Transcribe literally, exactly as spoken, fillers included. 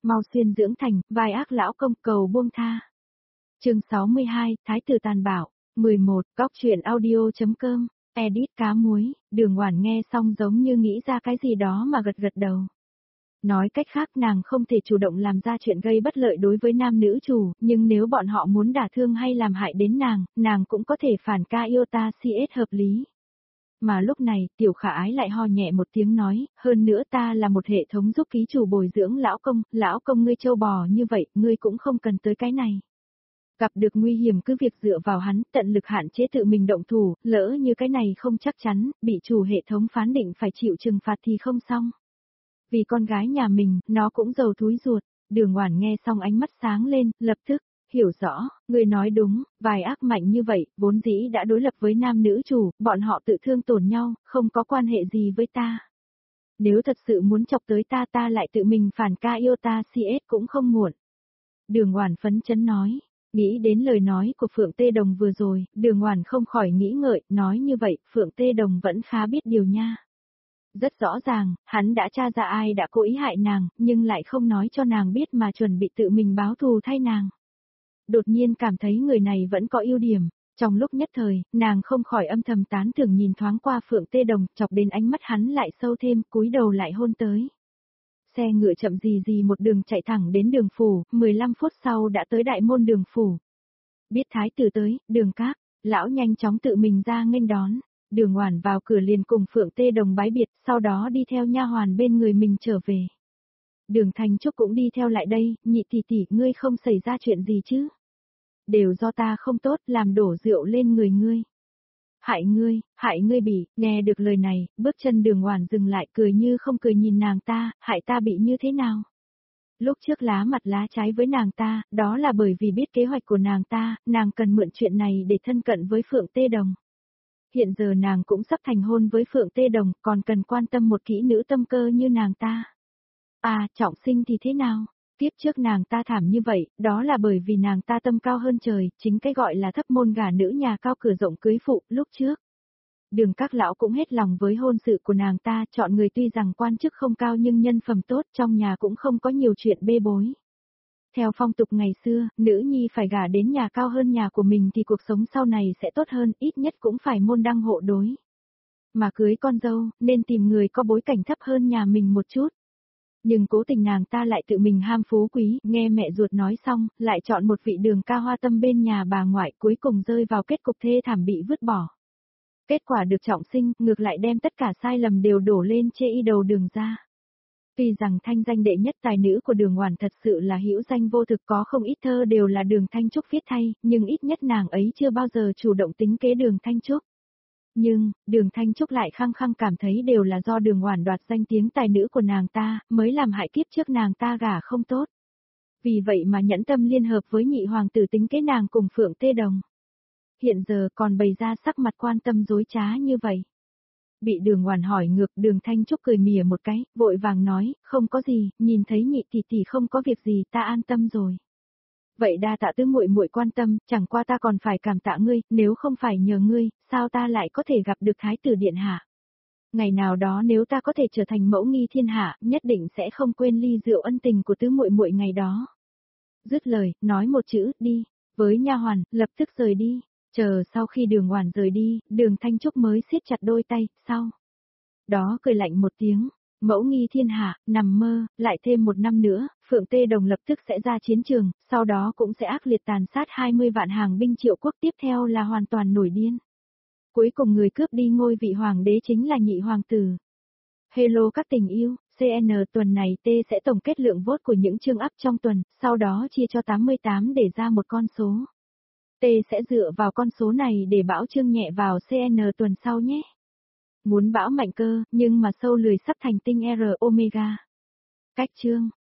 mau xuyên dưỡng thành, vai ác lão công cầu buông tha. Chương sáu mươi hai, Thái tử tàn bạo. mười một, Góc truyện audio.com, edit cá muối. Đường Oản nghe xong giống như nghĩ ra cái gì đó mà gật gật đầu. Nói cách khác nàng không thể chủ động làm ra chuyện gây bất lợi đối với nam nữ chủ, nhưng nếu bọn họ muốn đả thương hay làm hại đến nàng, nàng cũng có thể phản ca yêu ta si ết hợp lý. Mà lúc này, tiểu khả ái lại ho nhẹ một tiếng nói, hơn nữa ta là một hệ thống giúp ký chủ bồi dưỡng lão công, lão công ngươi trâu bò như vậy, ngươi cũng không cần tới cái này. Gặp được nguy hiểm cứ việc dựa vào hắn, tận lực hạn chế tự mình động thủ, lỡ như cái này không chắc chắn, bị chủ hệ thống phán định phải chịu trừng phạt thì không xong. Vì con gái nhà mình, nó cũng giàu thúi ruột. Đường Oản nghe xong ánh mắt sáng lên, lập tức, hiểu rõ, người nói đúng, vài ác mạnh như vậy, vốn dĩ đã đối lập với nam nữ chủ, bọn họ tự thương tổn nhau, không có quan hệ gì với ta. Nếu thật sự muốn chọc tới ta ta lại tự mình phản ca yêu ta si ết cũng không muộn. Đường Oản phấn chấn nói, nghĩ đến lời nói của Phượng Tê Đồng vừa rồi, Đường Oản không khỏi nghĩ ngợi, nói như vậy, Phượng Tê Đồng vẫn khá biết điều nha. Rất rõ ràng, hắn đã tra ra ai đã cố ý hại nàng, nhưng lại không nói cho nàng biết mà chuẩn bị tự mình báo thù thay nàng. Đột nhiên cảm thấy người này vẫn có ưu điểm. Trong lúc nhất thời, nàng không khỏi âm thầm tán thưởng nhìn thoáng qua Phượng Tê Đồng, chọc đến ánh mắt hắn lại sâu thêm, cúi đầu lại hôn tới. Xe ngựa chậm gì gì một đường chạy thẳng đến đường phủ, mười lăm phút sau đã tới đại môn đường phủ. Biết thái tử tới, Đường Các, lão nhanh chóng tự mình ra nghênh đón. Đường Oản vào cửa liền cùng Phượng Tê Đồng bái biệt, sau đó đi theo nha hoàn bên người mình trở về. Đường Thanh Trúc cũng đi theo lại đây, nhị tỷ tỷ, ngươi không xảy ra chuyện gì chứ? Đều do ta không tốt, làm đổ rượu lên người ngươi. Hại ngươi, hại ngươi bị, nghe được lời này, bước chân Đường Oản dừng lại, cười như không cười nhìn nàng ta, hại ta bị như thế nào? Lúc trước lá mặt lá trái với nàng ta, đó là bởi vì biết kế hoạch của nàng ta, nàng cần mượn chuyện này để thân cận với Phượng Tê Đồng. Hiện giờ nàng cũng sắp thành hôn với Phượng Tê Đồng, còn cần quan tâm một kỹ nữ tâm cơ như nàng ta. À, trọng sinh thì thế nào? Tiếp trước nàng ta thảm như vậy, đó là bởi vì nàng ta tâm cao hơn trời, chính cái gọi là thấp môn gả nữ nhà cao cửa rộng cưới phụ, lúc trước. Đường Các lão cũng hết lòng với hôn sự của nàng ta, chọn người tuy rằng quan chức không cao nhưng nhân phẩm tốt, trong nhà cũng không có nhiều chuyện bê bối. Theo phong tục ngày xưa, nữ nhi phải gả đến nhà cao hơn nhà của mình thì cuộc sống sau này sẽ tốt hơn, ít nhất cũng phải môn đăng hộ đối. Mà cưới con dâu, nên tìm người có bối cảnh thấp hơn nhà mình một chút. Nhưng cố tình nàng ta lại tự mình ham phú quý, nghe mẹ ruột nói xong, lại chọn một vị Đường Ca hoa tâm bên nhà bà ngoại, cuối cùng rơi vào kết cục thê thảm bị vứt bỏ. Kết quả được trọng sinh, ngược lại đem tất cả sai lầm đều đổ lên chê y đầu Đường gia. Tuy rằng thanh danh đệ nhất tài nữ của Đường Oản thật sự là hữu danh vô thực, có không ít thơ đều là Đường Thanh Trúc viết thay, nhưng ít nhất nàng ấy chưa bao giờ chủ động tính kế Đường Thanh Trúc. Nhưng, Đường Thanh Trúc lại khăng khăng cảm thấy đều là do Đường Oản đoạt danh tiếng tài nữ của nàng ta, mới làm hại kiếp trước nàng ta gả không tốt. Vì vậy mà nhẫn tâm liên hợp với nhị hoàng tử tính kế nàng cùng Phượng Tê Đồng. Hiện giờ còn bày ra sắc mặt quan tâm dối trá như vậy. Bị Đường Oản hỏi ngược, Đường Thanh Trúc cười mỉa một cái, vội vàng nói, không có gì, nhìn thấy nhị tỷ tỷ không có việc gì, ta an tâm rồi. Vậy đa tạ tứ muội muội quan tâm, chẳng qua ta còn phải cảm tạ ngươi, nếu không phải nhờ ngươi, sao ta lại có thể gặp được thái tử điện hạ? Ngày nào đó nếu ta có thể trở thành mẫu nghi thiên hạ, nhất định sẽ không quên ly rượu ân tình của tứ muội muội ngày đó. Dứt lời, nói một chữ, đi, với nha hoàn, lập tức rời đi. Chờ sau khi Đường Oản rời đi, Đường Thanh Trúc mới siết chặt đôi tay, sau đó cười lạnh một tiếng, mẫu nghi thiên hạ, nằm mơ, lại thêm một năm nữa, Phượng Tê Đồng lập tức sẽ ra chiến trường, sau đó cũng sẽ ác liệt tàn sát hai mươi vạn hàng binh Triệu quốc, tiếp theo là hoàn toàn nổi điên. Cuối cùng người cướp đi ngôi vị hoàng đế chính là nhị hoàng tử. Hello các tình yêu, xê en tuần này T sẽ tổng kết lượng vote của những chương up trong tuần, sau đó chia cho tám mươi tám để ra một con số. T sẽ dựa vào con số này để bão chương nhẹ vào xê en tuần sau nhé. Muốn bão mạnh cơ, nhưng mà sâu lười sắp thành tinh R Omega. Cách chương